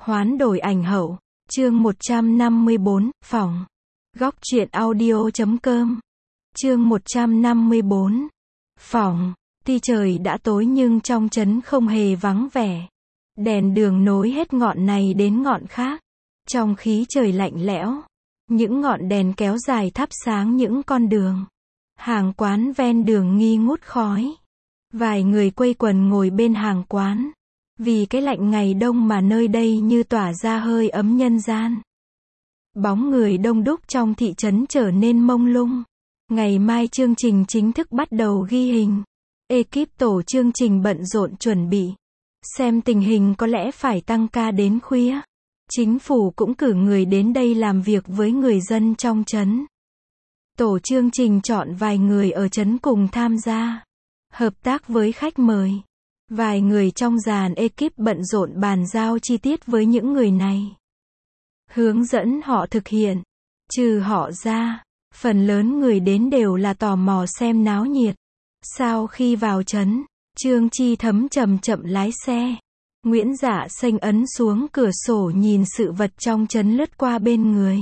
Hoán đổi ảnh hậu. Chương 154, phòng. Góc truyện audio.com. Chương 154. Phòng. Tuy trời đã tối nhưng trong trấn không hề vắng vẻ. Đèn đường nối hết ngọn này đến ngọn khác. Trong khí trời lạnh lẽo, những ngọn đèn kéo dài thắp sáng những con đường. Hàng quán ven đường nghi ngút khói. Vài người quây quần ngồi bên hàng quán. Vì cái lạnh ngày đông mà nơi đây như tỏa ra hơi ấm nhân gian. Bóng người đông đúc trong thị trấn trở nên mông lung. Ngày mai chương trình chính thức bắt đầu ghi hình. Ekip tổ chương trình bận rộn chuẩn bị. Xem tình hình có lẽ phải tăng ca đến khuya. Chính phủ cũng cử người đến đây làm việc với người dân trong trấn. Tổ chương trình chọn vài người ở trấn cùng tham gia. Hợp tác với khách mời. Vài người trong dàn ekip bận rộn bàn giao chi tiết với những người này. Hướng dẫn họ thực hiện. Trừ họ ra, phần lớn người đến đều là tò mò xem náo nhiệt. Sau khi vào trấn, Trương Chi Thấm chậm chậm lái xe. Nguyễn Dạ Xanh ấn xuống cửa sổ nhìn sự vật trong trấn lướt qua bên người.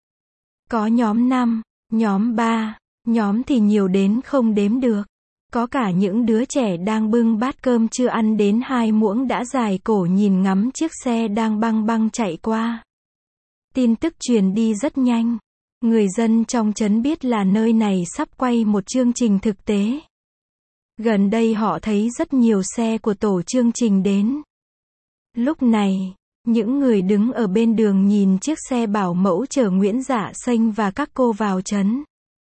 Có nhóm 5, nhóm 3, nhóm thì nhiều đến không đếm được. Có cả những đứa trẻ đang bưng bát cơm chưa ăn đến 2 muỗng đã dài cổ nhìn ngắm chiếc xe đang băng băng chạy qua. Tin tức truyền đi rất nhanh. Người dân trong trấn biết là nơi này sắp quay một chương trình thực tế. Gần đây họ thấy rất nhiều xe của tổ chương trình đến. Lúc này, những người đứng ở bên đường nhìn chiếc xe bảo mẫu chở Nguyễn Dạ Xanh và các cô vào trấn.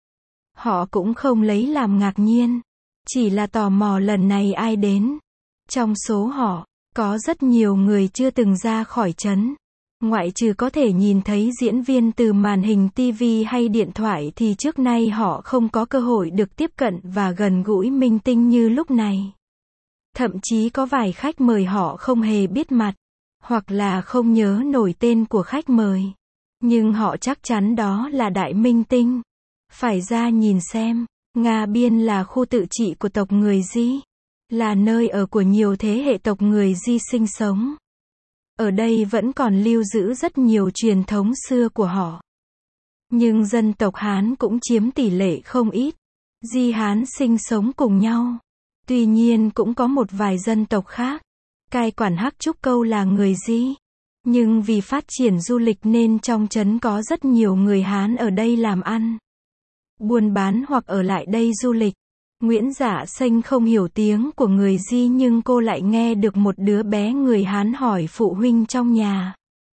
Họ cũng không lấy làm ngạc nhiên. Chỉ là tò mò lần này ai đến. Trong số họ, có rất nhiều người chưa từng ra khỏi trấn. Ngoại trừ có thể nhìn thấy diễn viên từ màn hình TV hay điện thoại thì trước nay họ không có cơ hội được tiếp cận và gần gũi minh tinh như lúc này. Thậm chí có vài khách mời họ không hề biết mặt, hoặc là không nhớ nổi tên của khách mời. Nhưng họ chắc chắn đó là đại minh tinh. Phải ra nhìn xem. Nga Biên là khu tự trị của tộc người Di, là nơi ở của nhiều thế hệ tộc người Di sinh sống. Ở đây vẫn còn lưu giữ rất nhiều truyền thống xưa của họ. Nhưng dân tộc Hán cũng chiếm tỷ lệ không ít. Di Hán sinh sống cùng nhau. Tuy nhiên cũng có một vài dân tộc khác. Cai quản Hắc Trúc Câu là người Di. Nhưng vì phát triển du lịch nên trong trấn có rất nhiều người Hán ở đây làm ăn. Buôn bán hoặc ở lại đây du lịch. Nguyễn Dạ Xanh không hiểu tiếng của người Di nhưng cô lại nghe được một đứa bé người Hán hỏi phụ huynh trong nhà.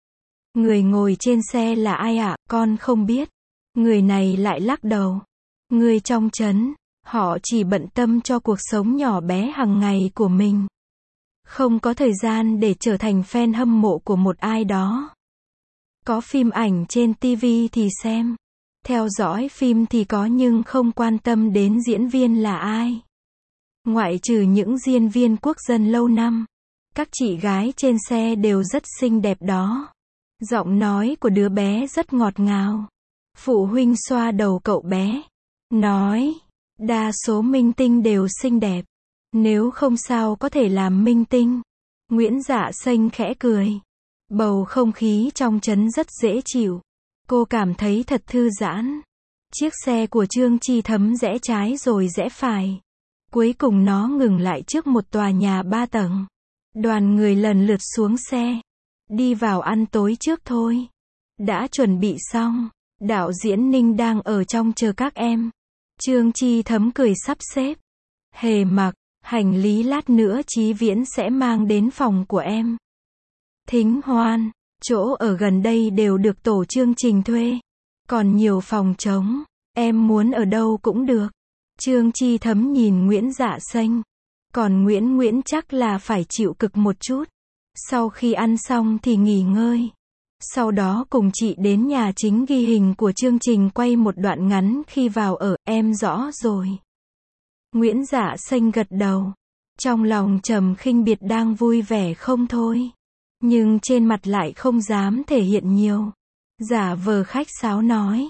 Người ngồi trên xe là ai ạ? Con không biết. Người này lại lắc đầu. Người trong trấn, họ chỉ bận tâm cho cuộc sống nhỏ bé hàng ngày của mình. Không có thời gian để trở thành fan hâm mộ của một ai đó. Có phim ảnh trên TV thì xem. Theo dõi phim thì có nhưng không quan tâm đến diễn viên là ai. Ngoại trừ những diễn viên quốc dân lâu năm, các chị gái trên xe đều rất xinh đẹp đó. Giọng nói của đứa bé rất ngọt ngào. Phụ huynh xoa đầu cậu bé, nói, đa số minh tinh đều xinh đẹp. Nếu không sao có thể làm minh tinh. Nguyễn Dạ Xanh khẽ cười. Bầu không khí trong trấn rất dễ chịu. Cô cảm thấy thật thư giãn. Chiếc xe của Trương Chi Thấm rẽ trái rồi rẽ phải. Cuối cùng nó ngừng lại trước một tòa nhà 3 tầng. Đoàn người lần lượt xuống xe. Đi vào ăn tối trước thôi. Đã chuẩn bị xong. Đạo diễn Ninh đang ở trong chờ các em. Trương Chi Thấm cười sắp xếp. Hề Mặc, hành lý lát nữa Chí Viễn sẽ mang đến phòng của em. Thính Hoan. Chỗ ở gần đây đều được tổ chương trình thuê. Còn nhiều phòng trống. Em muốn ở đâu cũng được. Trương Chi Thấm nhìn Nguyễn Dạ Xanh. Còn Nguyễn chắc là phải chịu cực một chút. Sau khi ăn xong thì nghỉ ngơi. Sau đó cùng chị đến nhà chính ghi hình của chương trình quay một đoạn ngắn khi vào ở. Em rõ rồi. Nguyễn Dạ Xanh gật đầu. Trong lòng trầm khinh biệt đang vui vẻ không thôi. Nhưng trên mặt lại không dám thể hiện nhiều. Giả vờ khách sáo nói.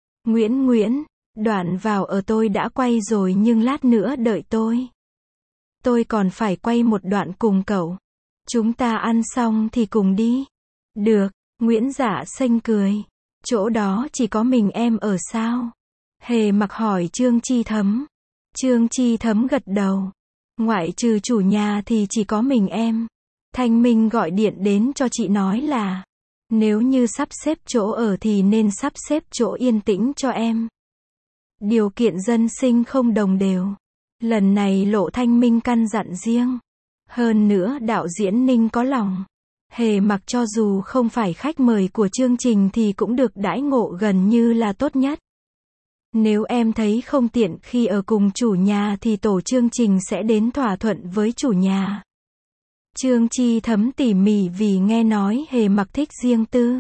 Nguyễn, đoạn vào ở tôi đã quay rồi nhưng lát nữa đợi tôi. Tôi còn phải quay một đoạn cùng cậu. Chúng ta ăn xong thì cùng đi. Được, Nguyễn Dạ Xanh cười. Chỗ đó chỉ có mình em ở sao? Hề Mặc hỏi Trương Chi Thấm. Trương Chi Thấm gật đầu. Ngoại trừ chủ nhà thì chỉ có mình em. Thanh Minh gọi điện đến cho chị nói là, nếu như sắp xếp chỗ ở thì nên sắp xếp chỗ yên tĩnh cho em. Điều kiện dân sinh không đồng đều. Lần này Lộ Thanh Minh căn dặn riêng. Hơn nữa đạo diễn Ninh có lòng. Hề Mặc cho dù không phải khách mời của chương trình thì cũng được đãi ngộ gần như là tốt nhất. Nếu em thấy không tiện khi ở cùng chủ nhà thì tổ chương trình sẽ đến thỏa thuận với chủ nhà. Trương Chi Thấm tỉ mỉ vì nghe nói Hề Mặc thích riêng tư.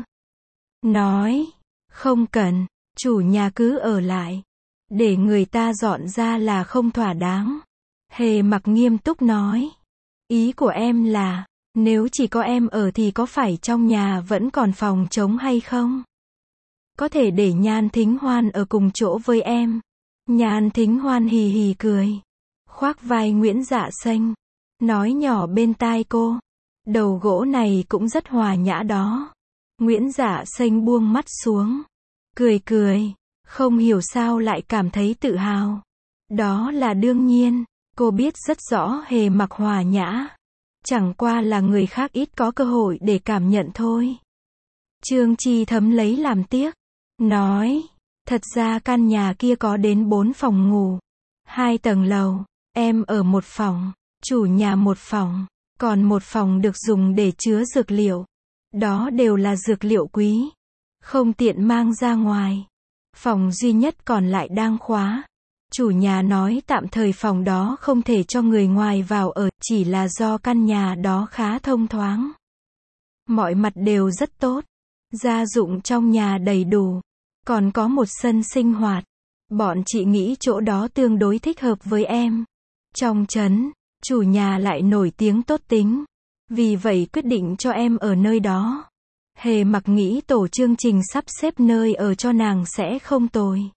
Nói, không cần, chủ nhà cứ ở lại. Để người ta dọn ra là không thỏa đáng. Hề Mặc nghiêm túc nói. Ý của em là, nếu chỉ có em ở thì có phải trong nhà vẫn còn phòng trống hay không? Có thể để Nhan Thính Hoan ở cùng chỗ với em. Nhan Thính Hoan hì hì cười. Khoác vai Nguyễn Dạ Xanh. Nói nhỏ bên tai cô. Đầu gỗ này cũng rất hòa nhã đó. Nguyễn Dạ Xanh buông mắt xuống. Cười cười. Không hiểu sao lại cảm thấy tự hào. Đó là đương nhiên. Cô biết rất rõ Hề Mặc hòa nhã. Chẳng qua là người khác ít có cơ hội để cảm nhận thôi. Trương Chi Thấm lấy làm tiếc. Nói, thật ra căn nhà kia có đến 4 phòng ngủ. 2 tầng lầu, em ở một phòng, chủ nhà một phòng, còn một phòng được dùng để chứa dược liệu. Đó đều là dược liệu quý. Không tiện mang ra ngoài. Phòng duy nhất còn lại đang khóa. Chủ nhà nói tạm thời phòng đó không thể cho người ngoài vào ở, chỉ là do căn nhà đó khá thông thoáng. Mọi mặt đều rất tốt. Gia dụng trong nhà đầy đủ. Còn có một sân sinh hoạt. Bọn chị nghĩ chỗ đó tương đối thích hợp với em. Trong trấn, chủ nhà lại nổi tiếng tốt tính. Vì vậy quyết định cho em ở nơi đó. Hề Mặc nghĩ tổ chương trình sắp xếp nơi ở cho nàng sẽ không tồi.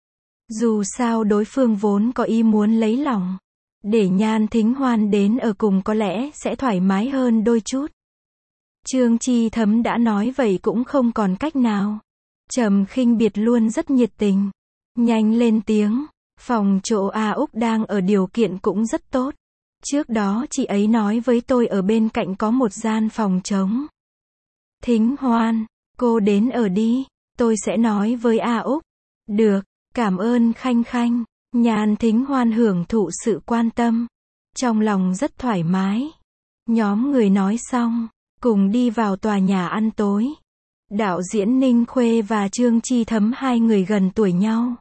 Dù sao đối phương vốn có ý muốn lấy lòng. Để Nhan Thính Hoan đến ở cùng có lẽ sẽ thoải mái hơn đôi chút. Trương Chi Thấm đã nói vậy cũng không còn cách nào. Trầm Khinh Biệt luôn rất nhiệt tình. Nhanh lên tiếng. Phòng chỗ A Úc đang ở điều kiện cũng rất tốt. Trước đó chị ấy nói với tôi ở bên cạnh có một gian phòng trống. Thính Hoan, cô đến ở đi. Tôi sẽ nói với A Úc. Được, cảm ơn Khanh Khanh. Nhan Thính Hoan hưởng thụ sự quan tâm. Trong lòng rất thoải mái. Nhóm người nói xong, cùng đi vào tòa nhà ăn tối. Đạo diễn Ninh Khuê và Trương Chi Thấm hai người gần tuổi nhau.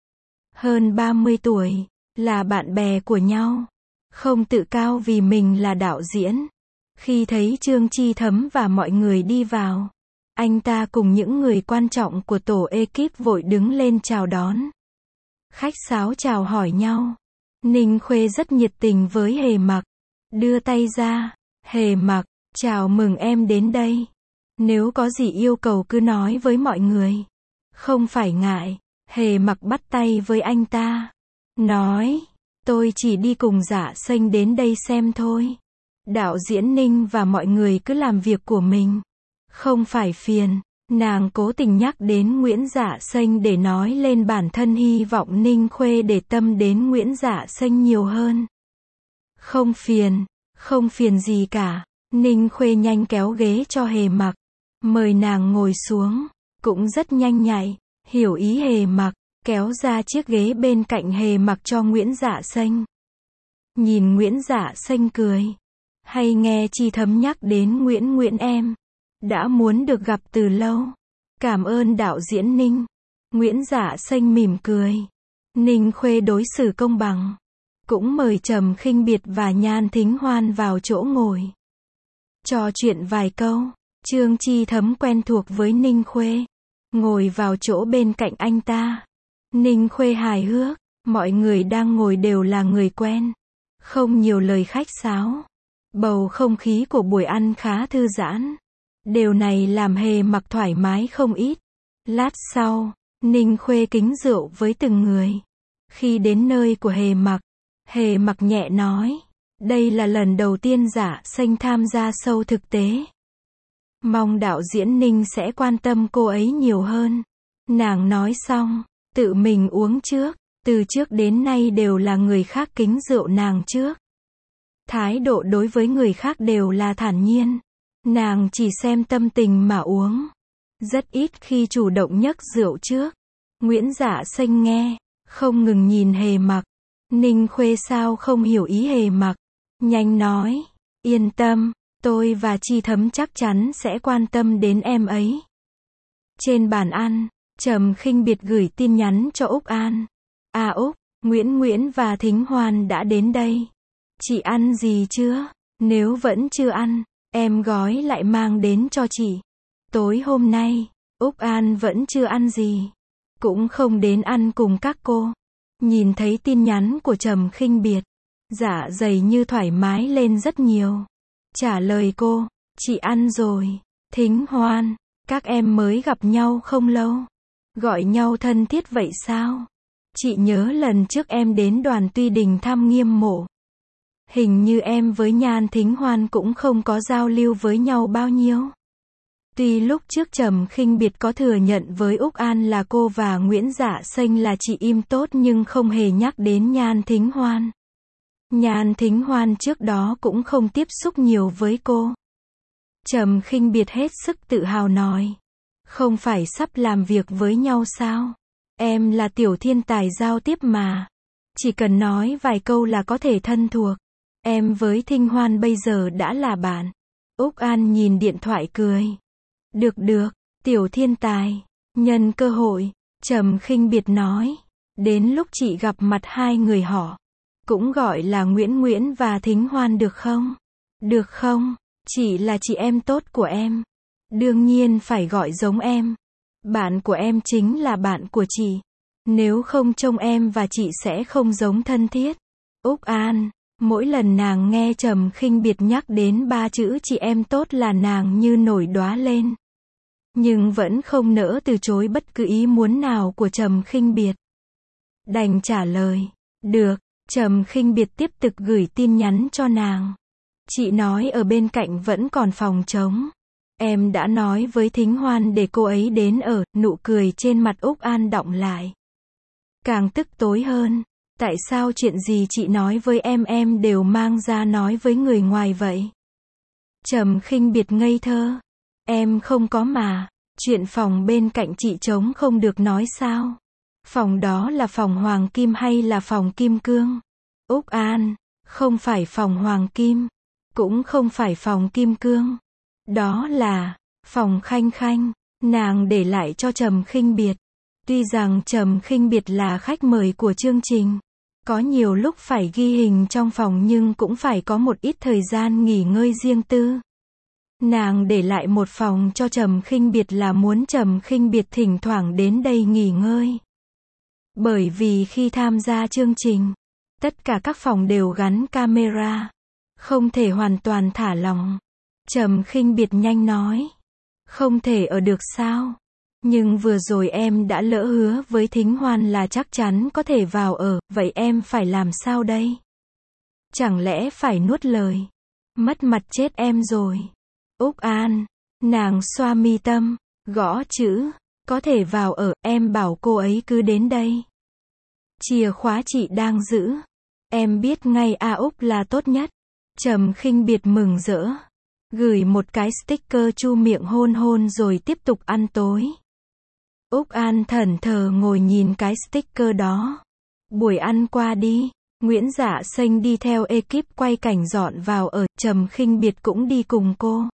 Hơn 30 tuổi, là bạn bè của nhau. Không tự cao vì mình là đạo diễn. Khi thấy Trương Chi Thấm và mọi người đi vào, anh ta cùng những người quan trọng của tổ ekip vội đứng lên chào đón. Khách sáo chào hỏi nhau. Ninh Khuê rất nhiệt tình với Hề Mặc. Đưa tay ra. Hề Mặc, chào mừng em đến đây. Nếu có gì yêu cầu cứ nói với mọi người. Không phải ngại. Hề Mặc bắt tay với anh ta. Nói, tôi chỉ đi cùng Dạ Xanh đến đây xem thôi. Đạo diễn Ninh và mọi người cứ làm việc của mình. Không phải phiền. Nàng cố tình nhắc đến Nguyễn Dạ Xanh để nói lên bản thân hy vọng Ninh Khuê để tâm đến Nguyễn Dạ Xanh nhiều hơn. Không phiền. Không phiền gì cả. Ninh Khuê nhanh kéo ghế cho Hề Mặc. Mời nàng ngồi xuống. Cũng rất nhanh nhạy. Hiểu ý Hề Mặc. Kéo ra chiếc ghế bên cạnh Hề Mặc cho Nguyễn Dạ Xanh. Nhìn Nguyễn Dạ Xanh cười. Hay nghe Chi Thấm nhắc đến Nguyễn em. Đã muốn được gặp từ lâu. Cảm ơn đạo diễn Ninh. Nguyễn Dạ Xanh mỉm cười. Ninh Khuê đối xử công bằng. Cũng mời Trầm Khinh Biệt và Nhan Thính Hoan vào chỗ ngồi. Trò chuyện vài câu. Trương Chi Thấm quen thuộc với Ninh Khuê. Ngồi vào chỗ bên cạnh anh ta. Ninh Khuê hài hước. Mọi người đang ngồi đều là người quen. Không nhiều lời khách sáo. Bầu không khí của buổi ăn khá thư giãn. Điều này làm Hề Mặc thoải mái không ít. Lát sau, Ninh Khuê kính rượu với từng người. Khi đến nơi của Hề Mặc nhẹ nói. Đây là lần đầu tiên Dạ Xanh tham gia show thực tế. Mong đạo diễn Ninh sẽ quan tâm cô ấy nhiều hơn. Nàng nói xong, tự mình uống trước. Từ trước đến nay đều là người khác kính rượu nàng trước. Thái độ đối với người khác đều là thản nhiên. Nàng chỉ xem tâm tình mà uống. Rất ít khi chủ động nhấc rượu trước. Nguyễn Dạ Xanh nghe, không ngừng nhìn Hề Mặc. Ninh Khuê sao không hiểu ý Hề Mặc. Nhanh nói, yên tâm, tôi và Chi Thấm chắc chắn sẽ quan tâm đến em ấy. Trên bàn ăn, Trầm Khinh Biệt gửi tin nhắn cho Úc An. À Úc, Nguyễn và Thính Hoan đã đến đây. Chị ăn gì chưa? Nếu vẫn chưa ăn, em gói lại mang đến cho chị. Tối hôm nay, Úc An vẫn chưa ăn gì. Cũng không đến ăn cùng các cô. Nhìn thấy tin nhắn của Trầm Khinh Biệt, dạ dày như thoải mái lên rất nhiều. Trả lời cô, chị ăn rồi. Thính Hoan, các em mới gặp nhau không lâu. Gọi nhau thân thiết vậy sao? Chị nhớ lần trước em đến Đoàn Tuy Đình thăm Nghiêm Mộ. Hình như em với Nhan Thính Hoan cũng không có giao lưu với nhau bao nhiêu. Tuy lúc trước Trầm Khinh Biệt có thừa nhận với Úc An là cô và Nguyễn Dạ Xanh là chị im tốt nhưng không hề nhắc đến Nhan Thính Hoan. Nhan Thính Hoan trước đó cũng không tiếp xúc nhiều với cô. Trầm Khinh Biệt hết sức tự hào nói. Không phải sắp làm việc với nhau sao? Em là tiểu thiên tài giao tiếp mà. Chỉ cần nói vài câu là có thể thân thuộc. Em với Thính Hoan bây giờ đã là bạn. Úc An nhìn điện thoại cười. Được, tiểu thiên tài. Nhân cơ hội, Trầm Khinh Biệt nói. Đến lúc chị gặp mặt hai người họ. Cũng gọi là Nguyễn và Thính Hoan được không? Được không? Chị là chị em tốt của em. Đương nhiên phải gọi giống em. Bạn của em chính là bạn của chị. Nếu không trông em và chị sẽ không giống thân thiết. Úc An, mỗi lần nàng nghe Trầm Khinh Biệt nhắc đến ba chữ chị em tốt là nàng như nổi đóa lên. Nhưng vẫn không nỡ từ chối bất cứ ý muốn nào của Trầm Khinh Biệt. Đành trả lời, được. Trầm Khinh Biệt tiếp tục gửi tin nhắn cho nàng. Chị nói ở bên cạnh vẫn còn phòng trống. Em đã nói với Thính Hoan để cô ấy đến ở, nụ cười trên mặt Úc An đọng lại. Càng tức tối hơn, tại sao chuyện gì chị nói với em đều mang ra nói với người ngoài vậy? Trầm Khinh Biệt ngây thơ. Em không có mà, chuyện phòng bên cạnh chị trống không được nói sao? Phòng đó là phòng Hoàng Kim hay là phòng Kim Cương? Úc An, không phải phòng Hoàng Kim, cũng không phải phòng Kim Cương. Đó là phòng Khanh Khanh, nàng để lại cho Trầm Khinh Biệt. Tuy rằng Trầm Khinh Biệt là khách mời của chương trình, có nhiều lúc phải ghi hình trong phòng nhưng cũng phải có một ít thời gian nghỉ ngơi riêng tư. Nàng để lại một phòng cho Trầm Khinh Biệt là muốn Trầm Khinh Biệt thỉnh thoảng đến đây nghỉ ngơi. Bởi vì khi tham gia chương trình, tất cả các phòng đều gắn camera, không thể hoàn toàn thả lỏng. Trầm Khinh Biệt nhanh nói, không thể ở được sao? Nhưng vừa rồi em đã lỡ hứa với Thính Hoan là chắc chắn có thể vào ở, vậy em phải làm sao đây? Chẳng lẽ phải nuốt lời? Mất mặt chết em rồi. Úc An, nàng xoa mi tâm, gõ chữ, có thể vào ở, em bảo cô ấy cứ đến đây. Chìa khóa chị đang giữ. Em biết ngay Úc là tốt nhất. Trầm Khinh Biệt mừng rỡ. Gửi một cái sticker chu miệng hôn rồi tiếp tục ăn tối. Úc An thẫn thờ ngồi nhìn cái sticker đó. Buổi ăn qua đi, Nguyễn Dạ Xanh đi theo ekip quay cảnh dọn vào ở, Trầm Khinh Biệt cũng đi cùng cô.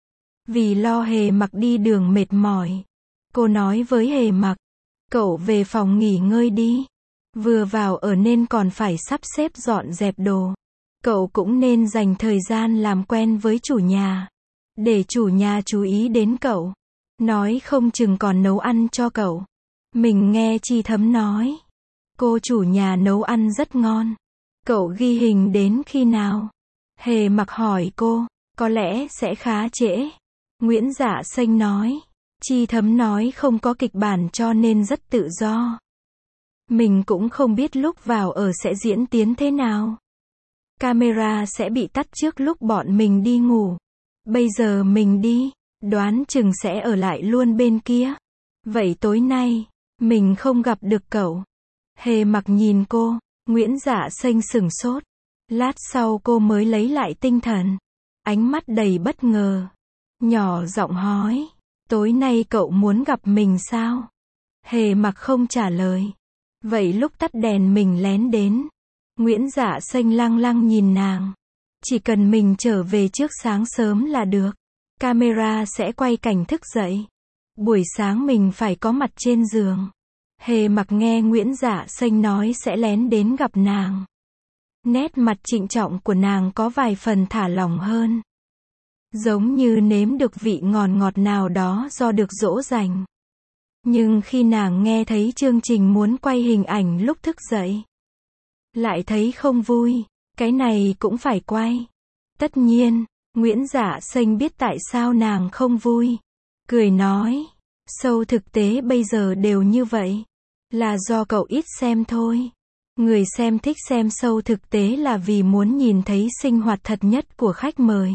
Vì lo Hề Mặc đi đường mệt mỏi, cô nói với Hề Mặc, cậu về phòng nghỉ ngơi đi. Vừa vào ở nên còn phải sắp xếp dọn dẹp đồ. Cậu cũng nên dành thời gian làm quen với chủ nhà. Để chủ nhà chú ý đến cậu. Nói không chừng còn nấu ăn cho cậu. Mình nghe Chi Thấm nói. Cô chủ nhà nấu ăn rất ngon. Cậu ghi hình đến khi nào? Hề Mặc hỏi cô. Có lẽ sẽ khá trễ. Nguyễn Dạ Xanh nói. Chi Thấm nói không có kịch bản cho nên rất tự do. Mình cũng không biết lúc vào ở sẽ diễn tiến thế nào. Camera sẽ bị tắt trước lúc bọn mình đi ngủ. Bây giờ mình đi. Đoán chừng sẽ ở lại luôn bên kia. Vậy tối nay, mình không gặp được cậu. Hề Mặc nhìn cô, Nguyễn Dạ Xanh sửng sốt. Lát sau cô mới lấy lại tinh thần. Ánh mắt đầy bất ngờ. Nhỏ giọng hỏi, tối nay cậu muốn gặp mình sao? Hề Mặc không trả lời. Vậy lúc tắt đèn mình lén đến. Nguyễn Dạ Xanh lăng lăng nhìn nàng. Chỉ cần mình trở về trước sáng sớm là được. Camera sẽ quay cảnh thức dậy. Buổi sáng mình phải có mặt trên giường. Hề Mặc nghe Nguyễn Dạ Xanh nói sẽ lén đến gặp nàng. Nét mặt trịnh trọng của nàng có vài phần thả lỏng hơn. Giống như nếm được vị ngọt ngọt nào đó do được dỗ dành. Nhưng khi nàng nghe thấy chương trình muốn quay hình ảnh lúc thức dậy, lại thấy không vui. Cái này cũng phải quay. Tất nhiên, Nguyễn Dạ Xanh biết tại sao nàng không vui. Cười nói, show thực tế bây giờ đều như vậy. Là do cậu ít xem thôi. Người xem thích xem show thực tế là vì muốn nhìn thấy sinh hoạt thật nhất của khách mời.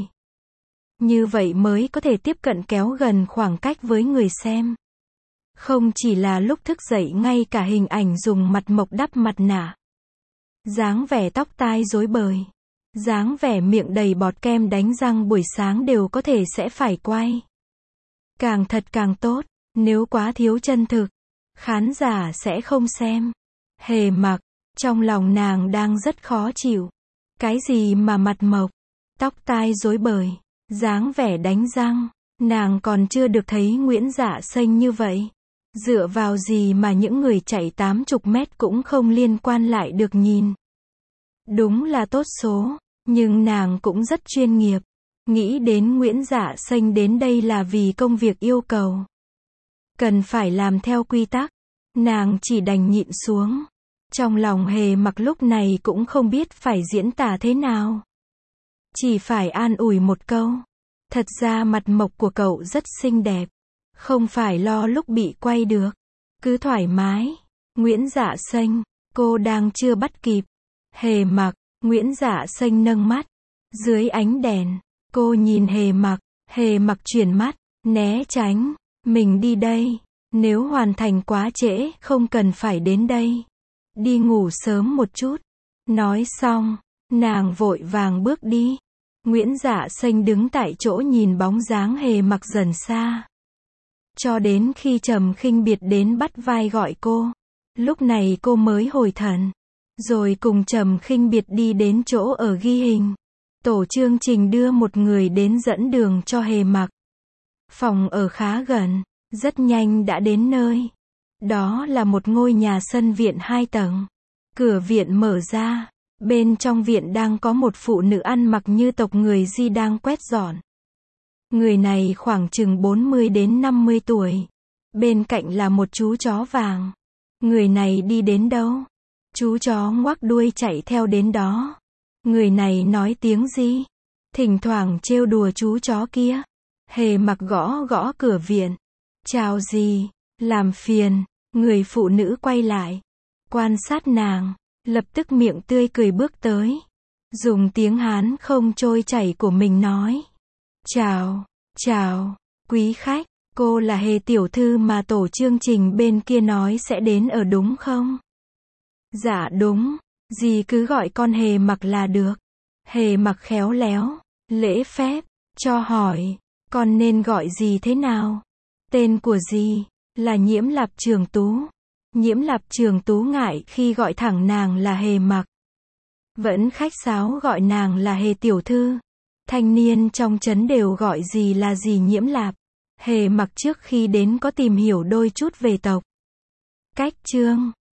Như vậy mới có thể tiếp cận kéo gần khoảng cách với người xem. Không chỉ là lúc thức dậy, ngay cả hình ảnh dùng mặt mộc đắp mặt nạ, dáng vẻ tóc tai rối bời, dáng vẻ miệng đầy bọt kem đánh răng buổi sáng đều có thể sẽ phải quay. Càng thật càng tốt, nếu quá thiếu chân thực, khán giả sẽ không xem. Hề Mặc, trong lòng nàng đang rất khó chịu. Cái gì mà mặt mộc, tóc tai rối bời, dáng vẻ đánh răng, nàng còn chưa được thấy Nguyễn Dạ Xanh như vậy. Dựa vào gì mà những người chạy 80 mét cũng không liên quan lại được nhìn. Đúng là tốt số, nhưng nàng cũng rất chuyên nghiệp. Nghĩ đến Nguyễn Dạ Xanh đến đây là vì công việc yêu cầu. Cần phải làm theo quy tắc. Nàng chỉ đành nhịn xuống. Trong lòng Hề Mặc lúc này cũng không biết phải diễn tả thế nào. Chỉ phải an ủi một câu. Thật ra mặt mộc của cậu rất xinh đẹp. Không phải lo lúc bị quay được. Cứ thoải mái. Nguyễn Dạ Xanh, cô đang chưa bắt kịp. Hề Mặc, Nguyễn Dạ Xanh nâng mắt. Dưới ánh đèn, cô nhìn Hề Mặc. Hề Mặc chuyển mắt, né tránh. Mình đi đây. Nếu hoàn thành quá trễ, không cần phải đến đây. Đi ngủ sớm một chút. Nói xong, nàng vội vàng bước đi. Nguyễn Dạ Xanh đứng tại chỗ nhìn bóng dáng Hề Mặc dần xa. Cho đến khi Trầm Khinh Biệt đến bắt vai gọi cô. Lúc này cô mới hồi thần. Rồi cùng Trầm Khinh Biệt đi đến chỗ ở ghi hình. Tổ chương trình đưa một người đến dẫn đường cho Hề Mặc. Phòng ở khá gần, rất nhanh đã đến nơi. Đó là một ngôi nhà sân viện 2 tầng. Cửa viện mở ra. Bên trong viện đang có một phụ nữ ăn mặc như tộc người Di đang quét dọn. Người này khoảng chừng 40 đến 50 tuổi. Bên cạnh là một chú chó vàng. Người này đi đến đâu? Chú chó ngoác đuôi chạy theo đến đó. Người này nói tiếng gì? Thỉnh thoảng trêu đùa chú chó kia. Hề Mặc gõ gõ cửa viện. Chào gì? Làm phiền. Người phụ nữ quay lại. Quan sát nàng. Lập tức miệng tươi cười bước tới. Dùng tiếng Hán không trôi chảy của mình nói. Chào, quý khách, cô là Hề tiểu thư mà tổ chương trình bên kia nói sẽ đến ở đúng không? Dạ đúng, dì cứ gọi con Hề Mặc là được. Hề Mặc khéo léo, lễ phép, cho hỏi, con nên gọi dì thế nào? Tên của dì là Nhiễm Lạp Trường Tú. Nhiễm Lạp Trường Tú ngại khi gọi thẳng nàng là Hề Mặc. Vẫn khách sáo gọi nàng là Hề tiểu thư. Thanh niên trong trấn đều gọi dì là dì Nhiễm Lạp. Hề Mặc trước khi đến có tìm hiểu đôi chút về tộc. Cách chương